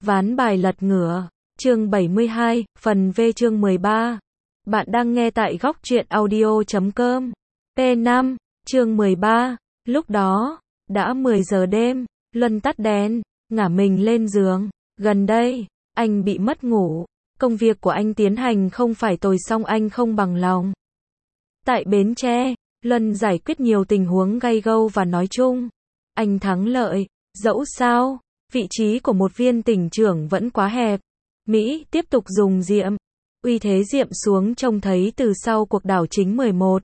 Ván bài lật ngửa, chương 72, phần V chương 13. Bạn đang nghe tại góc truyện audio.com. P5, chương 13. Lúc đó, đã 10 giờ đêm, Luân tắt đèn, ngả mình lên giường. Gần đây, anh bị mất ngủ. Công việc của anh tiến hành không phải tồi song anh không bằng lòng. Tại Bến Tre, Luân giải quyết nhiều tình huống gay gâu và nói chung, anh thắng lợi. Dẫu sao, vị trí của một viên tỉnh trưởng vẫn quá hẹp. Mỹ tiếp tục dùng Diệm. Uy thế Diệm xuống trông thấy từ sau cuộc đảo chính 11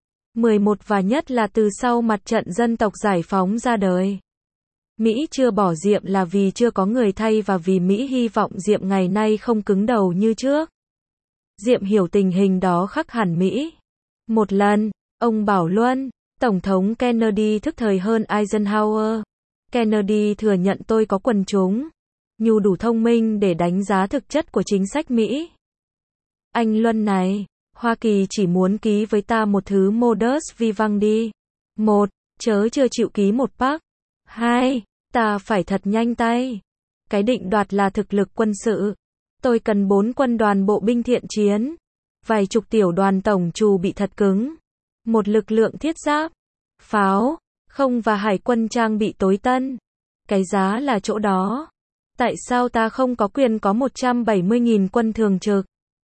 và nhất là từ sau mặt trận dân tộc giải phóng ra đời. Mỹ chưa bỏ Diệm là vì chưa có người thay và vì Mỹ hy vọng Diệm ngày nay không cứng đầu như trước. Diệm hiểu tình hình đó khác hẳn Mỹ. Một lần, ông bảo Luân, Tổng thống Kennedy thức thời hơn Eisenhower. Kennedy thừa nhận tôi có quần chúng, nhu đủ thông minh để đánh giá thực chất của chính sách Mỹ. Anh Luân này, Hoa Kỳ chỉ muốn ký với ta một thứ modus vivendi. 1. Chớ chưa chịu ký một pác. 2. Ta phải thật nhanh tay. Cái định đoạt là thực lực quân sự. Tôi cần 4 quân đoàn bộ binh thiện chiến, vài chục tiểu đoàn tổng trù bị thật cứng, một lực lượng thiết giáp, pháo, không và hải quân trang bị tối tân. Cái giá là chỗ đó. Tại sao ta không có quyền có 170.000 quân thường trực,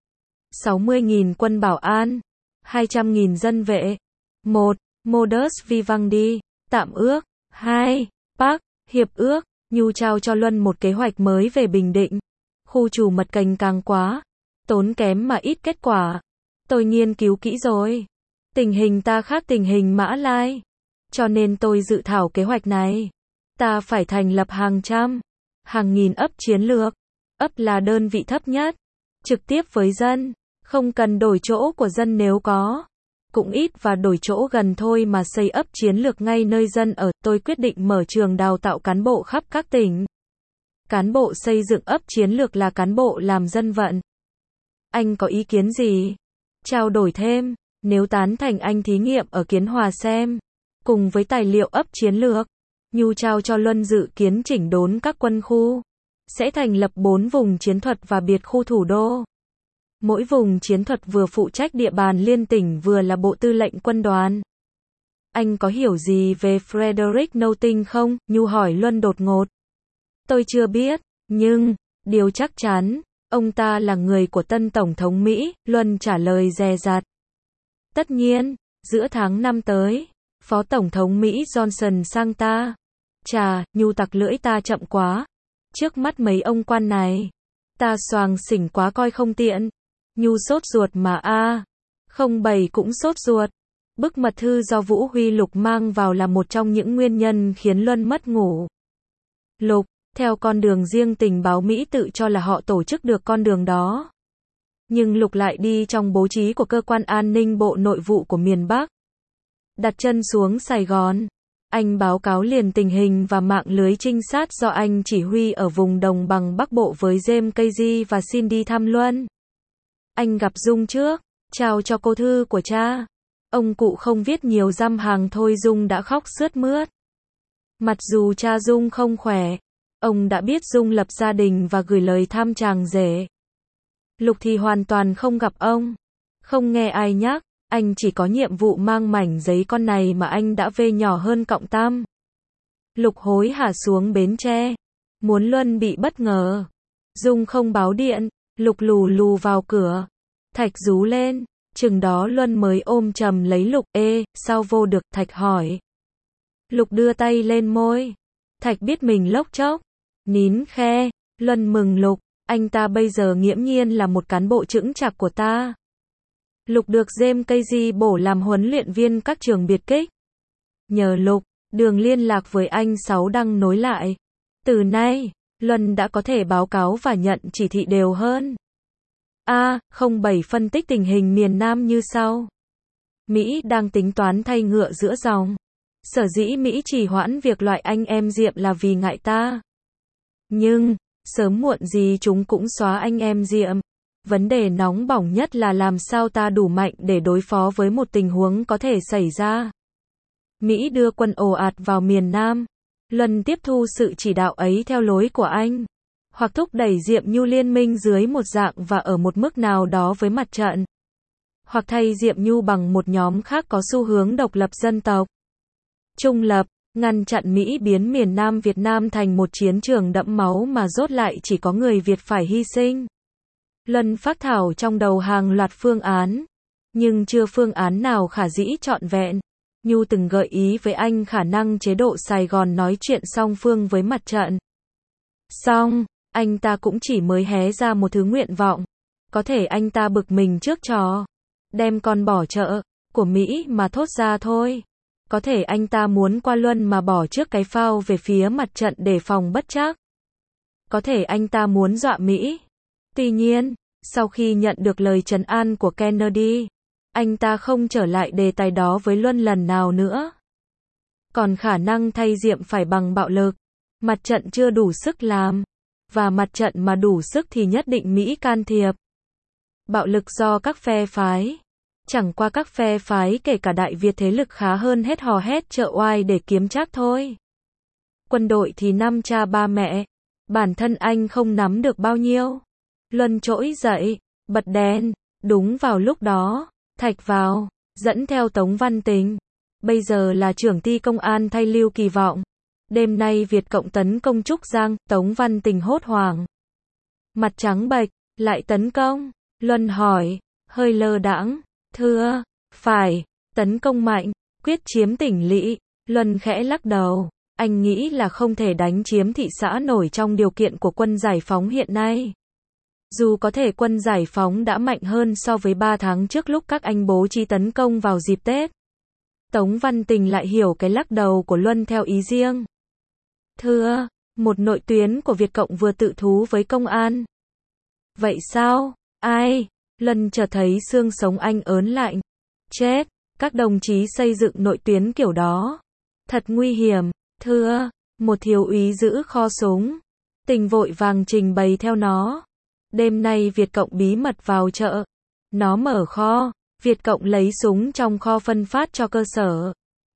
60.000 quân bảo an, 200.000 dân vệ? 1. Modus vivendi, tạm ước. 2. Pact, hiệp ước. Nhu trao cho Luân một kế hoạch mới về Bình Định. Khu trù mật cành càng quá, tốn kém mà ít kết quả. Tôi nghiên cứu kỹ rồi. Tình hình ta khác tình hình Mã Lai. Cho nên tôi dự thảo kế hoạch này. Ta phải thành lập hàng trăm, hàng nghìn ấp chiến lược. Ấp là đơn vị thấp nhất. Trực tiếp với dân. Không cần đổi chỗ của dân nếu có. Cũng ít và đổi chỗ gần thôi mà xây ấp chiến lược ngay nơi dân ở. Tôi quyết định mở trường đào tạo cán bộ khắp các tỉnh. Cán bộ xây dựng ấp chiến lược là cán bộ làm dân vận. Anh có ý kiến gì? Trao đổi thêm. Nếu tán thành anh thí nghiệm ở Kiến Hòa xem. Cùng với tài liệu ấp chiến lược, Nhu trao cho Luân dự kiến chỉnh đốn các quân khu. Sẽ thành lập 4 vùng chiến thuật và biệt khu thủ đô. Mỗi vùng chiến thuật vừa phụ trách địa bàn liên tỉnh vừa là bộ tư lệnh quân đoàn. Anh có hiểu gì về Frederick Knowlton không? Nhu hỏi Luân đột ngột. Tôi chưa biết, nhưng, điều chắc chắn, ông ta là người của tân Tổng thống Mỹ, Luân trả lời dè dặt. Tất nhiên, giữa tháng 5 tới, Phó Tổng thống Mỹ Johnson sang ta. Chà, Nhu tặc lưỡi ta chậm quá. Trước mắt mấy ông quan này, ta xoàng xỉnh quá coi không tiện. Nhu sốt ruột mà a. 07 cũng sốt ruột. Bức mật thư do Vũ Huy Lục mang vào là một trong những nguyên nhân khiến Luân mất ngủ. Lục, theo con đường riêng tình báo Mỹ tự cho là họ tổ chức được con đường đó. Nhưng Lục lại đi trong bố trí của cơ quan an ninh Bộ Nội vụ của miền Bắc. Đặt chân xuống Sài Gòn, anh báo cáo liền tình hình và mạng lưới trinh sát do anh chỉ huy ở vùng đồng bằng Bắc Bộ với James Casey và xin đi thăm Luân. Anh gặp Dung trước, chào cho cô thư của cha. Ông cụ không viết nhiều dăm hàng thôi Dung đã khóc sướt mướt. Mặc dù cha Dung không khỏe, ông đã biết Dung lập gia đình và gửi lời thăm chàng rể. Lục thì hoàn toàn không gặp ông, không nghe ai nhắc, anh chỉ có nhiệm vụ mang mảnh giấy con này mà anh đã vê nhỏ hơn cọng tam. Lục hối hả xuống Bến Tre, muốn Luân bị bất ngờ. Dung không báo điện, Lục lù lù vào cửa. Thạch rú lên, chừng đó Luân mới ôm chầm lấy Lục. Ê, sao vô được? Thạch hỏi. Lục đưa tay lên môi. Thạch biết mình lốc chốc, nín khe. Luân mừng Lục, anh ta bây giờ nghiễm nhiên là một cán bộ chững chạc của ta. Lục được James Casey bổ làm huấn luyện viên các trường biệt kích. Nhờ Lục, đường liên lạc với anh Sáu đang nối lại. Từ nay, Luân đã có thể báo cáo và nhận chỉ thị đều hơn. 07 phân tích tình hình miền Nam như sau. Mỹ đang tính toán thay ngựa giữa dòng. Sở dĩ Mỹ trì hoãn việc loại anh em Diệm là vì ngại ta. Nhưng, sớm muộn gì chúng cũng xóa anh em Diệm. Vấn đề nóng bỏng nhất là làm sao ta đủ mạnh để đối phó với một tình huống có thể xảy ra. Mỹ đưa quân ồ ạt vào miền Nam. Luân tiếp thu sự chỉ đạo ấy theo lối của anh. hoặc thúc đẩy Diệm Nhu liên minh dưới một dạng và ở một mức nào đó với mặt trận, hoặc thay Diệm Nhu bằng một nhóm khác có xu hướng độc lập dân tộc, trung lập, ngăn chặn Mỹ biến miền Nam Việt Nam thành một chiến trường đẫm máu mà rốt lại chỉ có người Việt phải hy sinh. Luân phác thảo trong đầu hàng loạt phương án, nhưng chưa phương án nào khả dĩ trọn vẹn. Nhu từng gợi ý với anh khả năng chế độ Sài Gòn nói chuyện song phương với mặt trận. Song, anh ta cũng chỉ mới hé ra một thứ nguyện vọng. Có thể anh ta bực mình trước trò đem con bỏ chợ của Mỹ mà thốt ra thôi. Có thể anh ta muốn qua Luân mà bỏ trước cái phao về phía mặt trận để phòng bất trắc. Có thể anh ta muốn dọa Mỹ. Tuy nhiên, sau khi nhận được lời trấn an của Kennedy, anh ta không trở lại đề tài đó với Luân lần nào nữa. Còn khả năng thay Diệm phải bằng bạo lực. Mặt trận chưa đủ sức làm. Và mặt trận mà đủ sức thì nhất định Mỹ can thiệp. Bạo lực do các phe phái. Chẳng qua các phe phái kể cả Đại Việt thế lực khá hơn hết hò hét trợ oai để kiếm trác thôi. Quân đội thì năm cha ba mẹ. Bản thân anh không nắm được bao nhiêu. Luân trỗi dậy, bật đèn. Đúng vào lúc đó, Thạch vào, dẫn theo Tống Văn Tình. Bây giờ là trưởng ty công an thay Lưu Kỳ Vọng. Đêm nay Việt Cộng tấn công Trúc Giang, Tống Văn Tình hốt hoảng. Mặt trắng bệch, lại tấn công. Luân hỏi, hơi lơ đãng, thưa, phải, tấn công mạnh, quyết chiếm tỉnh lỵ. Luân khẽ lắc đầu, anh nghĩ là không thể đánh chiếm thị xã nổi trong điều kiện của quân giải phóng hiện nay. Dù có thể quân giải phóng đã mạnh hơn so với 3 tháng trước lúc các anh bố trí tấn công vào dịp Tết. Tống Văn Tình lại hiểu cái lắc đầu của Luân theo ý riêng. Thưa, một nội tuyến của Việt Cộng vừa tự thú với công an. Vậy sao? Ai? Luân chợt thấy xương sống anh ớn lạnh. Chết, các đồng chí xây dựng nội tuyến kiểu đó. Thật nguy hiểm. Thưa, một thiếu úy giữ kho súng. Tình vội vàng trình bày theo nó. Đêm nay Việt Cộng bí mật vào chợ. Nó mở kho. Việt Cộng lấy súng trong kho phân phát cho cơ sở.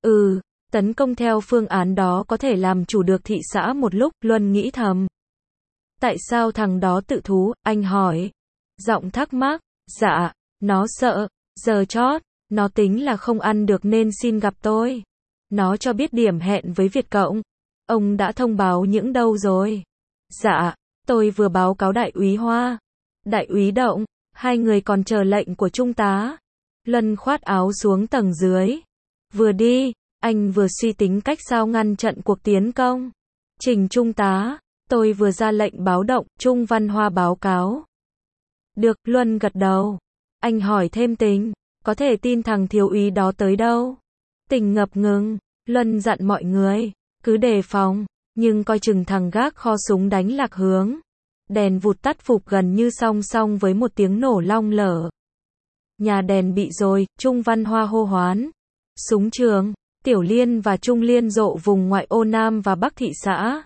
Tấn công theo phương án đó có thể làm chủ được thị xã một lúc, Luân nghĩ thầm. Tại sao thằng đó tự thú, anh hỏi. Giọng thắc mắc, dạ, nó sợ, giờ chót, nó tính là không ăn được nên xin gặp tôi. Nó cho biết điểm hẹn với Việt Cộng. Ông đã thông báo những đâu rồi? Dạ, tôi vừa báo cáo đại úy Hoa. Đại úy Động, hai người còn chờ lệnh của trung tá. Luân khoát áo xuống tầng dưới. Vừa đi, anh vừa suy tính cách sao ngăn chặn cuộc tiến công. Trình trung tá, tôi vừa ra lệnh báo động, Trung Văn Hoa báo cáo. Được, Luân gật đầu. Anh hỏi thêm Tình, có thể tin thằng thiếu úy đó tới đâu? Tình ngập ngừng, Luân dặn mọi người, cứ đề phòng, nhưng coi chừng thằng gác kho súng đánh lạc hướng. Đèn vụt tắt phục gần như song song với một tiếng nổ long lở. Nhà đèn bị rồi, Trung Văn Hoa hô hoán. Súng trường, Tiểu Liên và Trung Liên rộ vùng ngoại ô Nam và Bắc thị xã.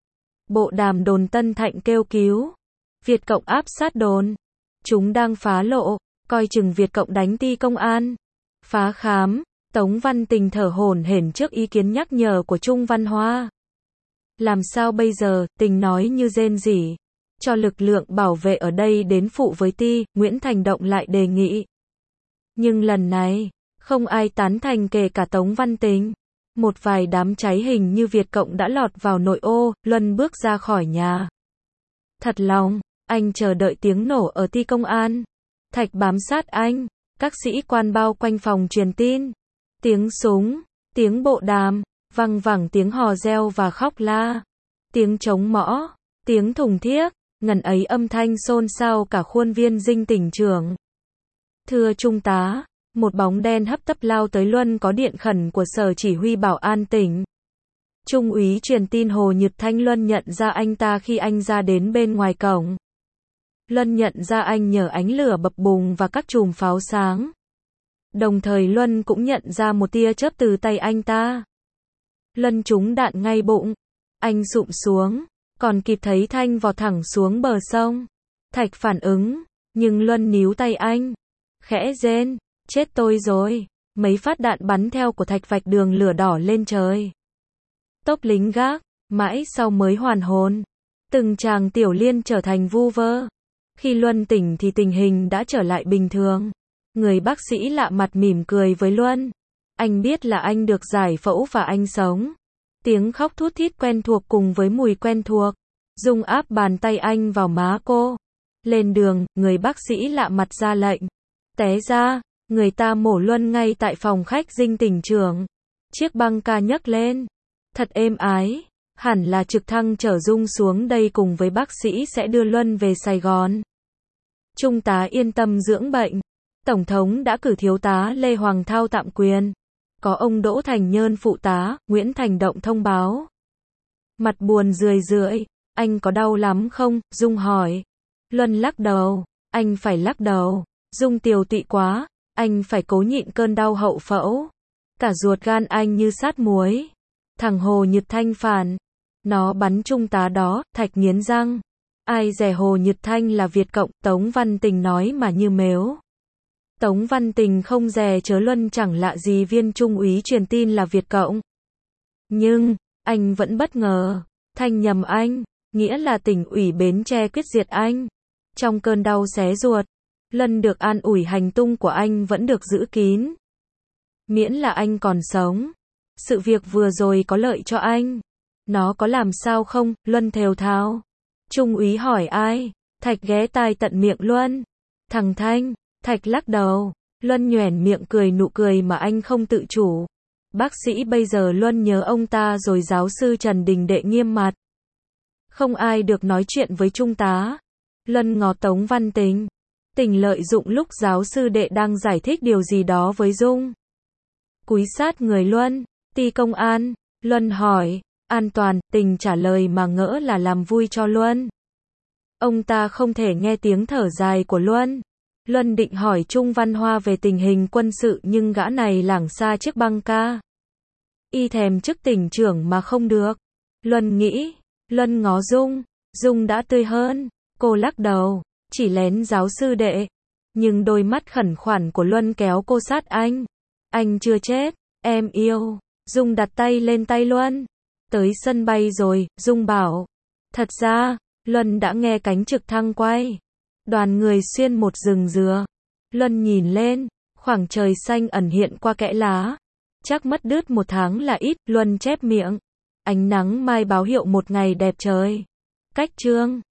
Bộ đàm đồn Tân Thạnh kêu cứu. Việt Cộng áp sát đồn. Chúng đang phá lộ, coi chừng Việt Cộng đánh ty công an. Phá khám, Tống Văn Tình thở hổn hển trước ý kiến nhắc nhở của Trung Văn Hoa. Làm sao bây giờ, Tình nói như rên rỉ. Cho lực lượng bảo vệ ở đây đến phụ với ty, Nguyễn Thành Động lại đề nghị. Nhưng lần này, không ai tán thành kể cả Tống Văn Tình. Một vài đám cháy hình như Việt Cộng đã lọt vào nội ô, Luân bước ra khỏi nhà. Thật lòng, anh chờ đợi tiếng nổ ở ty công an. Thạch bám sát anh, các sĩ quan bao quanh phòng truyền tin. Tiếng súng, tiếng bộ đàm, văng vẳng tiếng hò reo và khóc la. Tiếng trống mõ, tiếng thùng thiếc, ngần ấy âm thanh xôn xao cả khuôn viên dinh tỉnh trưởng. Thưa trung tá, một bóng đen hấp tấp lao tới Luân có điện khẩn của sở chỉ huy bảo an tỉnh. Trung úy truyền tin Hồ Nhật Thanh. Luân nhận ra anh ta khi anh ra đến bên ngoài cổng. Luân nhận ra anh nhờ ánh lửa bập bùng và các chùm pháo sáng. Đồng thời Luân cũng nhận ra một tia chớp từ tay anh ta. Luân trúng đạn ngay bụng. Anh sụm xuống, còn kịp thấy Thanh vọt thẳng xuống bờ sông. Thạch phản ứng, nhưng Luân níu tay anh. Khẽ rên, chết tôi rồi. Mấy phát đạn bắn theo của Thạch vạch đường lửa đỏ lên trời. Tốp lính gác, mãi sau mới hoàn hồn. Từng chàng tiểu liên trở thành vu vơ. Khi Luân tỉnh thì tình hình đã trở lại bình thường. Người bác sĩ lạ mặt mỉm cười với Luân. Anh biết là anh được giải phẫu và anh sống. Tiếng khóc thút thít quen thuộc cùng với mùi quen thuộc. Dung áp bàn tay anh vào má cô. Lên đường, người bác sĩ lạ mặt ra lệnh. Té ra, người ta mổ Luân ngay tại phòng khách dinh tỉnh trưởng. Chiếc băng ca nhấc lên. Thật êm ái. Hẳn là trực thăng chở Dung xuống đây cùng với bác sĩ sẽ đưa Luân về Sài Gòn. Trung tá yên tâm dưỡng bệnh. Tổng thống đã cử thiếu tá Lê Hoàng Thao tạm quyền. Có ông Đỗ Thành Nhơn phụ tá, Nguyễn Thành Động thông báo. Mặt buồn rười rượi. Anh có đau lắm không? Dung hỏi. Luân lắc đầu. Anh phải lắc đầu. Dung tiều tụy quá. Anh phải cố nhịn cơn đau hậu phẫu. Cả ruột gan anh như sát muối. Thằng Hồ Nhật Thanh phản. Nó bắn trung tá đó, Thạch nghiến răng. Ai dè Hồ Nhật Thanh là Việt Cộng, Tống Văn Tình nói mà như mếu. Tống Văn Tình không dè chớ Luân chẳng lạ gì viên trung úy truyền tin là Việt Cộng. Nhưng, anh vẫn bất ngờ. Thanh nhầm anh, nghĩa là tỉnh ủy Bến Tre quyết diệt anh. Trong cơn đau xé ruột, Luân được an ủi hành tung của anh vẫn được giữ kín. Miễn là anh còn sống. Sự việc vừa rồi có lợi cho anh. Nó có làm sao không? Luân thều thào. Trung úy hỏi ai? Thạch ghé tai tận miệng Luân. Thằng Thanh. Thạch lắc đầu. Luân nhoẻn miệng cười nụ cười mà anh không tự chủ. Bác sĩ bây giờ Luân nhớ ông ta rồi. Giáo sư Trần Đình Đệ nghiêm mặt. Không ai được nói chuyện với trung tá. Luân ngó Tống Văn Tình. Tình lợi dụng lúc giáo sư Đệ đang giải thích điều gì đó với Dung. Cúi sát người Luân. Ti công an. Luân hỏi. An toàn. Tình trả lời mà ngỡ là làm vui cho Luân. Ông ta không thể nghe tiếng thở dài của Luân. Luân định hỏi Trung Văn Hoa về tình hình quân sự nhưng gã này lảng xa chiếc băng ca. Y thèm chức tỉnh trưởng mà không được. Luân nghĩ. Luân ngó Dung. Dung đã tươi hơn. Cô lắc đầu. Chỉ lén giáo sư Đệ. Nhưng đôi mắt khẩn khoản của Luân kéo cô sát anh. Anh chưa chết. Em yêu. Dung đặt tay lên tay Luân. Tới sân bay rồi, Dung bảo. Thật ra, Luân đã nghe cánh trực thăng quay. Đoàn người xuyên một rừng dừa. Luân nhìn lên, khoảng trời xanh ẩn hiện qua kẽ lá. Chắc mất đứt 1 tháng là ít, Luân chép miệng. Ánh nắng mai báo hiệu một ngày đẹp trời. Cách chương